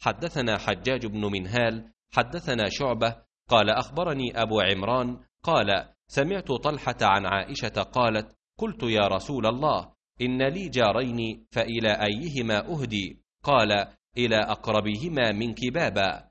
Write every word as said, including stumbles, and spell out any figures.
حدثنا حجاج بن منهال حدثنا شعبة قال أخبرني أبو عمران قال سمعت طلحة عن عائشة قالت قلت يا رسول الله إن لي جارين فإلى أيهما أهدي؟ قال إلى أقربهما منك بابا.